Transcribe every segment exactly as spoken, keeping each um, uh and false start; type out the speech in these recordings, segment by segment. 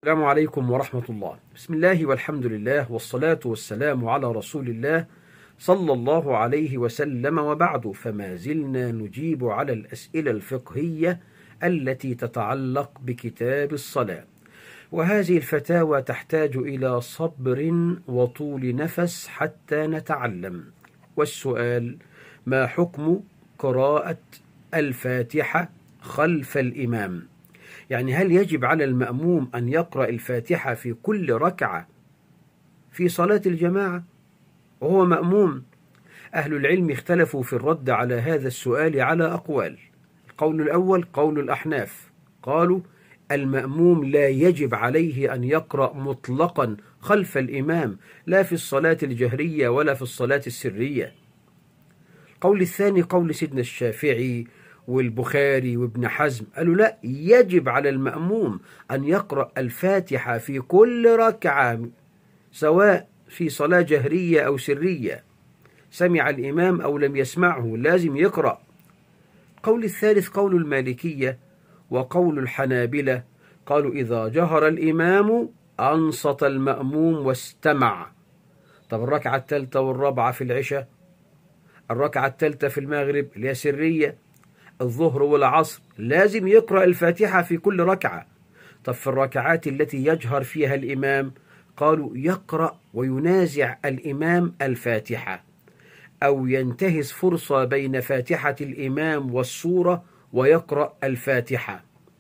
السلام عليكم ورحمة الله. بسم الله والحمد لله والصلاة والسلام على رسول الله صلى الله عليه وسلم، وبعد، فما زلنا نجيب على الأسئلة الفقهية التي تتعلق بكتاب الصلاة، وهذه الفتاوى تحتاج إلى صبر وطول نفس حتى نتعلم. والسؤال: ما حكم قراءة الفاتحة خلف الإمام؟ يعني هل يجب على المأموم أن يقرأ الفاتحة في كل ركعة في صلاة الجماعة وهو مأموم؟ أهل العلم اختلفوا في الرد على هذا السؤال على أقوال. القول الأول قول الأحناف، قالوا المأموم لا يجب عليه أن يقرأ مطلقا خلف الإمام، لا في الصلاة الجهرية ولا في الصلاة السرية. القول الثاني قول سيدنا الشافعي والبخاري وابن حزم، قالوا لا، يجب على المأموم أن يقرأ الفاتحة في كل ركعة سواء في صلاة جهرية أو سرية، سمع الإمام أو لم يسمعه لازم يقرأ. القول الثالث قول المالكية وقول الحنابلة، قالوا إذا جهر الإمام أنصت المأموم واستمع. طب الركعة الثالثة والرابعة في العشاء، الركعة الثالثة في المغرب اللي هي سرية، الظهر والعصر، لازم يقرأ الفاتحة في كل ركعة. طب في الركعات التي يجهر فيها الإمام، قالوا يقرأ وينازع الإمام الفاتحة، أو ينتهز فرصة بين فاتحة الإمام والسورة ويقرأ الفاتحة.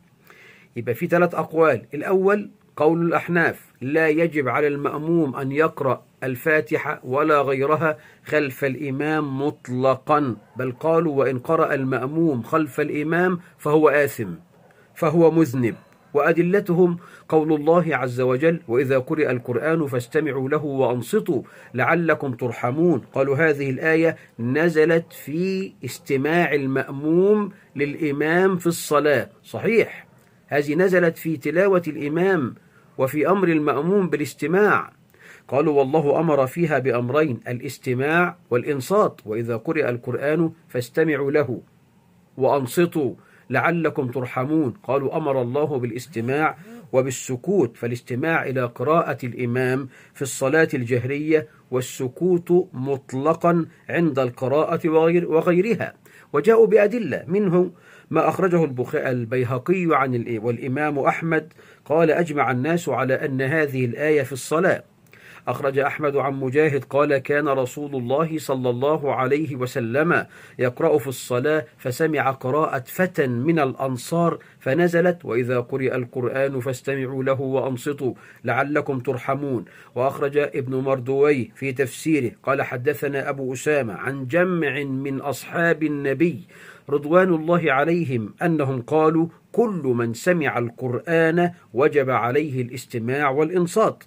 يبقى في ثلاث أقوال. الأول قول الأحناف، لا يجب على المأموم أن يقرأ الفاتحة ولا غيرها خلف الإمام مطلقا، بل قالوا وإن قرأ المأموم خلف الإمام فهو آثم، فهو مذنب. وأدلتهم قول الله عز وجل: وإذا قرئ القرآن فاستمعوا له وأنصتوا لعلكم ترحمون. قالوا هذه الآية نزلت في استماع المأموم للإمام في الصلاة. صحيح، هذه نزلت في تلاوة الإمام وفي أمر المأموم بالاستماع. قالوا والله أمر فيها بأمرين: الاستماع والإنصات. وإذا قرئ القرآن فاستمعوا له وأنصتوا لعلكم ترحمون. قالوا أمر الله بالاستماع وبالسكوت، فالاستماع إلى قراءة الإمام في الصلاة الجهرية، والسكوت مطلقا عند القراءة وغيرها. وجاءوا بأدلة، منه ما أخرجه البيهقي عن والإمام أحمد قال: أجمع الناس على أن هذه الآية في الصلاة. أخرج أحمد عن مجاهد قال: كان رسول الله صلى الله عليه وسلم يقرأ في الصلاة فسمع قراءة فتى من الأنصار فنزلت: وإذا قرئ القرآن فاستمعوا له وأنصتوا لعلكم ترحمون. وأخرج ابن مردوي في تفسيره قال: حدثنا أبو أسامة عن جمع من أصحاب النبي رضوان الله عليهم أنهم قالوا: كل من سمع القرآن وجب عليه الاستماع والإنصات.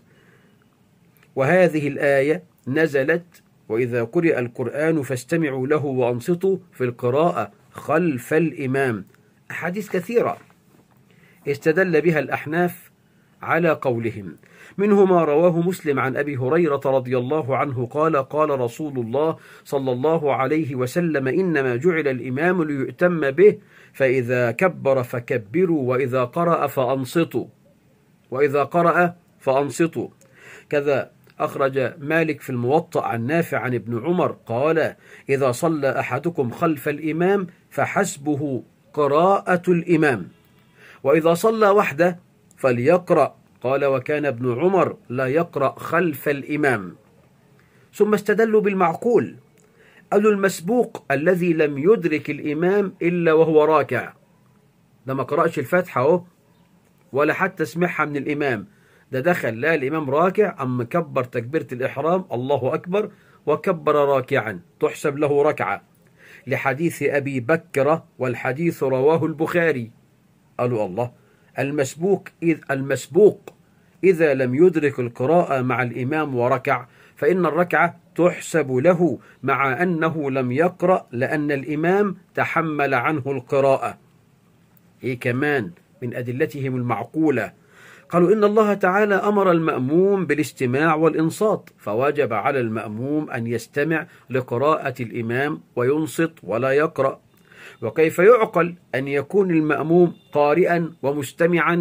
وهذه الآية نزلت: وإذا قرئ القرآن فاستمعوا له وأنصتوا في القراءة خلف الإمام. أحاديث كثيرة استدل بها الأحناف على قولهم، منه ما رواه مسلم عن أبي هريرة رضي الله عنه قال: قال رسول الله صلى الله عليه وسلم: إنما جعل الإمام ليؤتم به، فإذا كبر فكبروا، وإذا قرأ فأنصتوا، وإذا قرأ فأنصتوا. كذا أخرج مالك في الموطأ عن نافع عن ابن عمر قال: إذا صلى أحدكم خلف الإمام فحسبه قراءة الإمام، وإذا صلى وحده فليقرأ. قال: وكان ابن عمر لا يقرأ خلف الإمام. ثم استدلوا بالمعقول، قالوا المسبوق الذي لم يدرك الإمام إلا وهو راكع، ده ما قرأش الفاتحة ولا حتى سمعها من الإمام، ده دخل لا الإمام راكع أم كبر تكبيرة الإحرام الله أكبر وكبر راكعا، تحسب له ركعة، لحديث أبي بكر، والحديث رواه البخاري. قالوا الله، المسبوق إذ المسبوق إذا لم يدرك القراءة مع الإمام وركع فإن الركعة تحسب له مع أنه لم يقرأ، لأن الإمام تحمل عنه القراءة. إيه كمان من أدلتهم المعقولة؟ قالوا إن الله تعالى أمر المأموم بالاستماع والإنصات، فوجب على المأموم أن يستمع لقراءة الإمام وينصت ولا يقرأ. وكيف يعقل أن يكون المأموم قارئا ومستمعا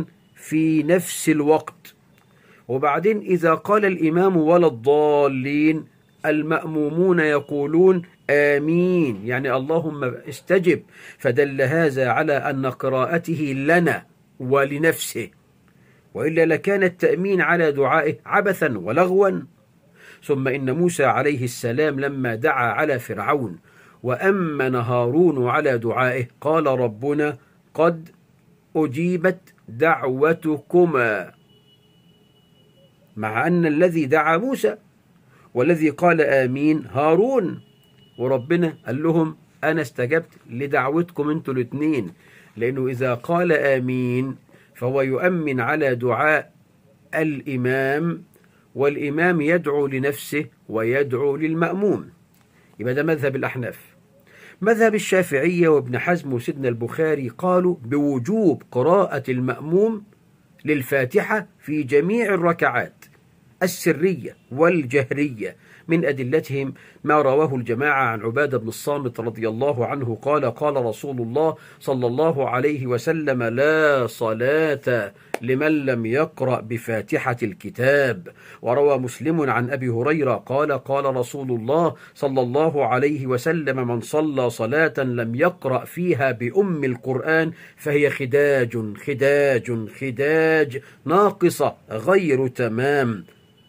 في نفس الوقت. وبعدين إذا قال الإمام ولا الضالين المأمومون يقولون آمين، يعني اللهم استجب، فدل هذا على أن قراءته لنا ولنفسه، وإلا لكان التأمين على دعائه عبثا ولغوا. ثم إن موسى عليه السلام لما دعا على فرعون وأمن هارون على دعائه قال ربنا قد أجيبت دعوتكما، مع أن الذي دعا موسى والذي قال آمين هارون، وربنا قال لهم أنا استجبت لدعوتكم أنتوا الاثنين، لأنه إذا قال آمين فهو يؤمن على دعاء الإمام، والإمام يدعو لنفسه ويدعو للمأموم. يبقى ده مذهب الأحناف. مذهب الشافعية وابن حزم وسيدنا البخاري قالوا بوجوب قراءة المأموم للفاتحة في جميع الركعات السرية والجهرية. من أدلتهم ما رواه الجماعة عن عبادة بن الصامت رضي الله عنه قال قال رسول الله صلى الله عليه وسلم لا صلاة لمن لم يقرأ بفاتحة الكتاب. وروى مسلم عن أبي هريرة قال قال رسول الله صلى الله عليه وسلم من صلى صلاة لم يقرأ فيها بأم القرآن فهي خداج خداج خداج ناقصة غير تمام.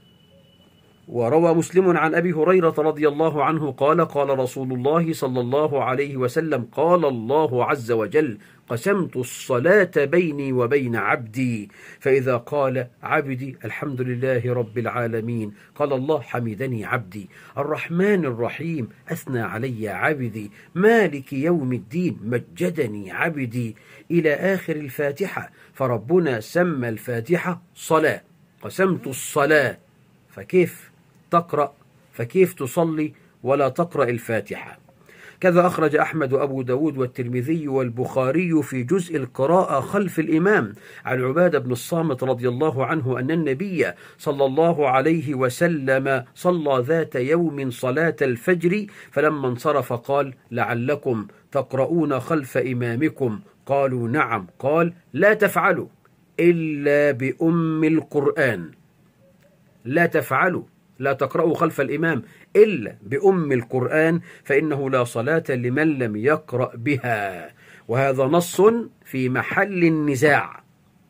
وروى مسلم عن أبي هريرة رضي الله عنه قال قال رسول الله صلى الله عليه وسلم قال الله عز وجل قسمت الصلاة بيني وبين عبدي، فإذا قال عبدي الحمد لله رب العالمين قال الله حمدني عبدي، الرحمن الرحيم أثنى علي عبدي، مالك يوم الدين مجدني عبدي، إلى آخر الفاتحة. فربنا سمى الفاتحة صلاة، قسمت الصلاة، فكيف تقرأ فكيف تصلي ولا تقرأ الفاتحة؟ كذا أخرج أحمد وأبو داود والترمذي والبخاري في جزء القراءة خلف الإمام عن عبادة بن الصامت رضي الله عنه أن النبي صلى الله عليه وسلم صلى ذات يوم صلاة الفجر فلما انصرف قال لعلكم تقرؤون خلف إمامكم، قالوا نعم، قال لا تفعلوا إلا بأم القرآن، لا تفعلوا لا تقرأوا خلف الإمام إلا بأم القرآن فإنه لا صلاة لمن لم يقرأ بها. وهذا نص في محل النزاع،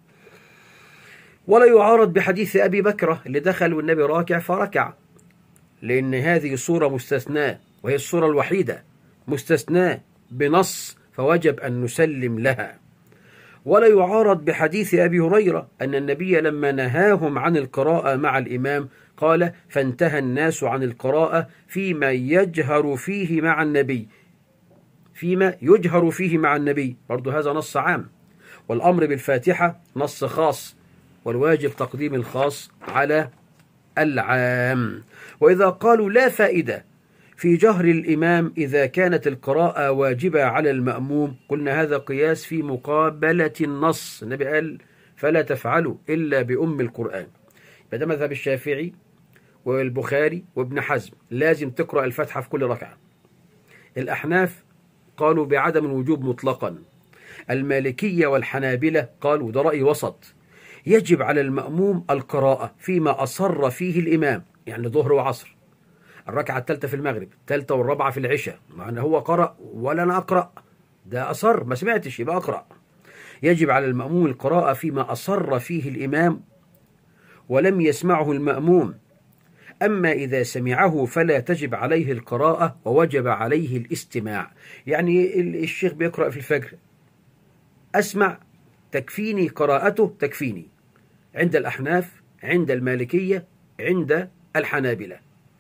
ولا يعارض بحديث أبي بكرة اللي دخل والنبي راكع فركع، لأن هذه صورة مستثناة وهي الصورة الوحيدة مستثناة بنص فوجب أن نسلم لها. ولا يعارض بحديث أبي هريرة أن النبي لما نهاهم عن القراءة مع الإمام قال فانتهى الناس عن القراءة فيما يجهر فيه مع النبي، فيما يجهر فيه مع النبي، برضو هذا نص عام، والأمر بالفاتحة نص خاص، والواجب تقديم الخاص على العام. وإذا قالوا لا فائدة في جهر الإمام إذا كانت القراءة واجبة على المأموم، قلنا هذا قياس في مقابلة النص، النبي قال فلا تفعلوا إلا بأم القرآن. فده مذهب الشافعي والبخاري وابن حزم، لازم تقرأ الفاتحة في كل ركعة. الأحناف قالوا بعدم الوجوب مطلقا، المالكية والحنابلة قالوا ده رأي وسط، يجب على المأموم القراءة فيما أصر فيه الإمام، يعني ظهر وعصر، الركعة الثالثة في المغرب، الثالثة والرابعة في العشاء، مع أنه هو قرأ ولا أنا أقرأ، ده أصر ما سمعتش يبقى أقرأ. يجب على المأموم القراءة فيما أصر فيه الإمام ولم يسمعه المأموم، أما إذا سمعه فلا تجب عليه القراءة ووجب عليه الاستماع. يعني الشيخ بيقرأ في الفجر، أسمع تكفيني قراءته تكفيني، عند الأحناف، عند المالكية، عند الحنابلة.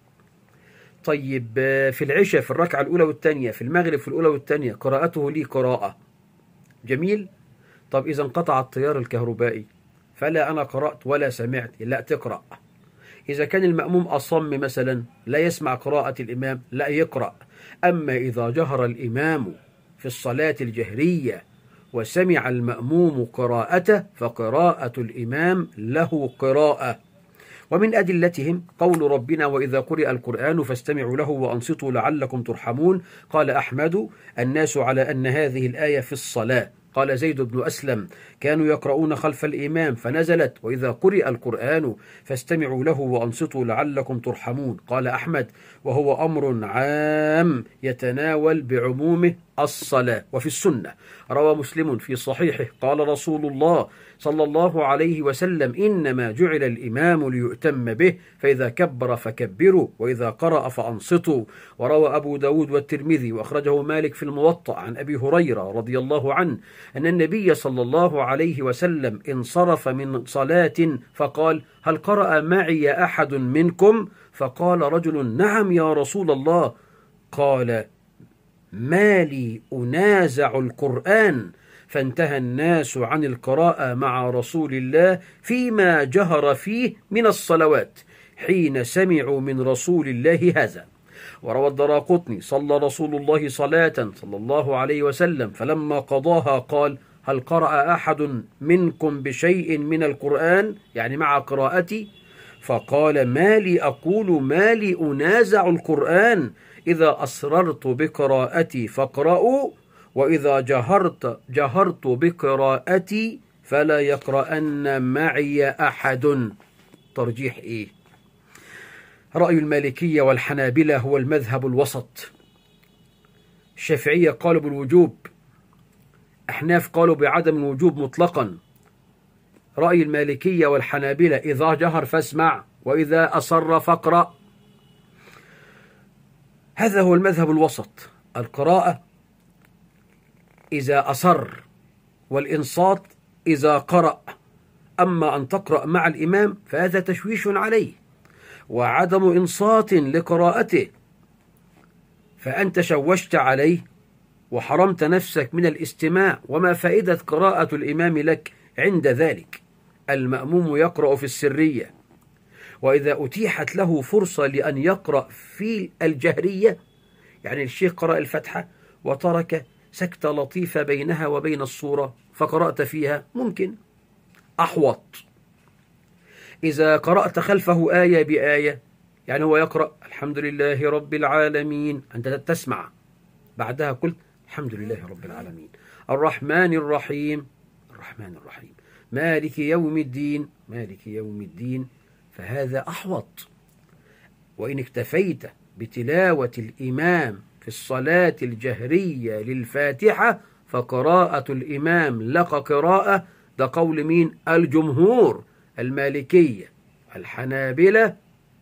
طيب في العشاء في الركعة الأولى والثانية، في المغرب في الأولى والثانية قراءته لي قراءة، جميل. طب إذا انقطع التيار الكهربائي فلا أنا قرأت ولا سمعت، لا تقرأ. إذا كان المأموم أصم مثلا لا يسمع قراءة الإمام، لا يقرأ. أما إذا جهر الإمام في الصلاة الجهرية وسمع المأموم قراءته فقراءة الإمام له قراءة. ومن أدلتهم قول ربنا وإذا قرئ القرآن فاستمعوا له وأنصتوا لعلكم ترحمون. قال أحمد الناس على أن هذه الآية في الصلاة قال زيد بن أسلم: كانوا يقرؤون خلف الإمام فنزلت: وإذا قرئ القرآن فاستمعوا له وأنصتوا لعلكم ترحمون. قال أحمد: وهو أمر عام يتناول بعمومه الصلاة. وفي السنة روى مسلم في صحيحه قال رسول الله صلى الله عليه وسلم: إنما جعل الإمام ليؤتم به، فإذا كبر فكبروا وإذا قرأ فأنصتوا. وروى أبو داود والترمذي وأخرجه مالك في الموطأ عن أبي هريرة رضي الله عنه أن النبي صلى الله عليه وسلم انصرف من صلاة فقال: هل قرأ معي أحد منكم؟ فقال رجل: نعم يا رسول الله. قال: ما لي أنازع القرآن؟ فانتهى الناس عن القراءة مع رسول الله فيما جهر فيه من الصلوات حين سمعوا من رسول الله هذا. وروى الدراقطني: صلى رسول الله صلاة صلى الله عليه وسلم فلما قضاها قال: هل قرأ أحد منكم بشيء من القرآن؟ يعني مع قراءتي. فقال: ما لي أقول ما لي أنازع القرآن؟ إذا أسررت بقراءتي فاقرأوا، وإذا جهرت جهرت بقراءتي فلا يقرأن معي أحد. ترجيح إيه؟ رأي المالكية والحنابلة هو المذهب الوسط. الشافعية قالوا بالوجوب، أحناف قالوا بعدم الوجوب مطلقا. رأي المالكية والحنابلة: إذا جهر فاسمع، وإذا أصر فاقرأ. هذا هو المذهب الوسط. القراءة إذا أصر، والإنصات إذا قرأ. أما أن تقرأ مع الإمام فهذا تشويش عليه وعدم إنصات لقراءته، فأنت شوشت عليه وحرمت نفسك من الاستماع. وما فائدة قراءة الإمام لك عند ذلك؟ المأموم يقرأ في السرية، وإذا أتيحت له فرصة لأن يقرأ في الجهرية، يعني الشيخ قرأ الفتحة وترك سكتة لطيفة بينها وبين الصورة فقرأت فيها، ممكن أحوط. إذا قرأت خلفه آية بآية، يعني هو يقرأ الحمد لله رب العالمين، أنت تسمع بعدها قلت الحمد لله رب العالمين، الرحمن الرحيم الرحمن الرحيم، مالك يوم الدين مالك يوم الدين، فهذا أحوط. وإن اكتفيت بتلاوة الإمام في الصلاة الجهرية للفاتحة فقراءة الإمام لك قراءة. ده قول مين؟ الجمهور: المالكية، الحنابلة،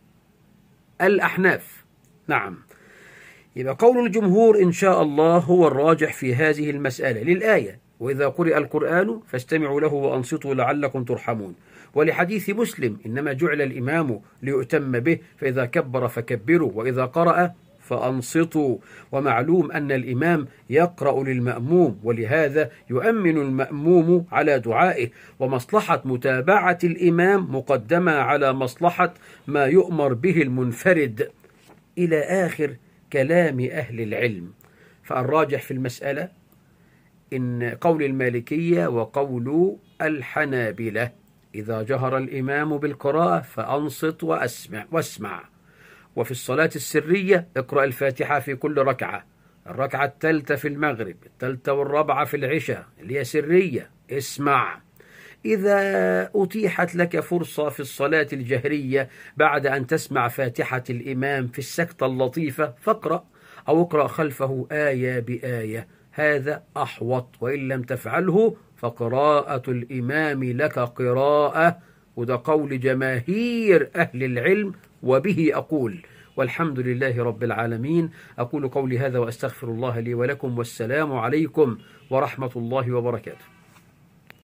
الأحناف. نعم، يبقى قول الجمهور إن شاء الله هو الراجح في هذه المسألة للآية: وإذا قرئ القرآن فاستمعوا له وأنصتوا لعلكم ترحمون. ولحديث مسلم: إنما جعل الإمام ليؤتم به، فإذا كبر فكبروا وإذا قرأ فأنصتوا. ومعلوم أن الإمام يقرأ للمأموم، ولهذا يؤمن المأموم على دعائه، ومصلحة متابعة الإمام مقدمة على مصلحة ما يؤمر به المنفرد، إلى آخر كلام أهل العلم. فالراجح في المسألة إن قول المالكية وقول الحنابلة: إذا جهر الإمام بالقراءة فأنصت وأسمع واسمع. وفي الصلاة السرية اقرأ الفاتحة في كل ركعة، الركعة الثالثة في المغرب، الثالثة والرابعة في العشاء اللي هي سرية، اسمع. إذا أتيحت لك فرصة في الصلاة الجهرية بعد أن تسمع فاتحة الإمام في السكتة اللطيفة فاقرأ، أو اقرأ خلفه آية بآية، هذا أحوط. وإن لم تفعله فقراءة الإمام لك قراءة، وده قول جماهير أهل العلم، وبه أقول. والحمد لله رب العالمين. أقول قولي هذا وأستغفر الله لي ولكم، والسلام عليكم ورحمة الله وبركاته.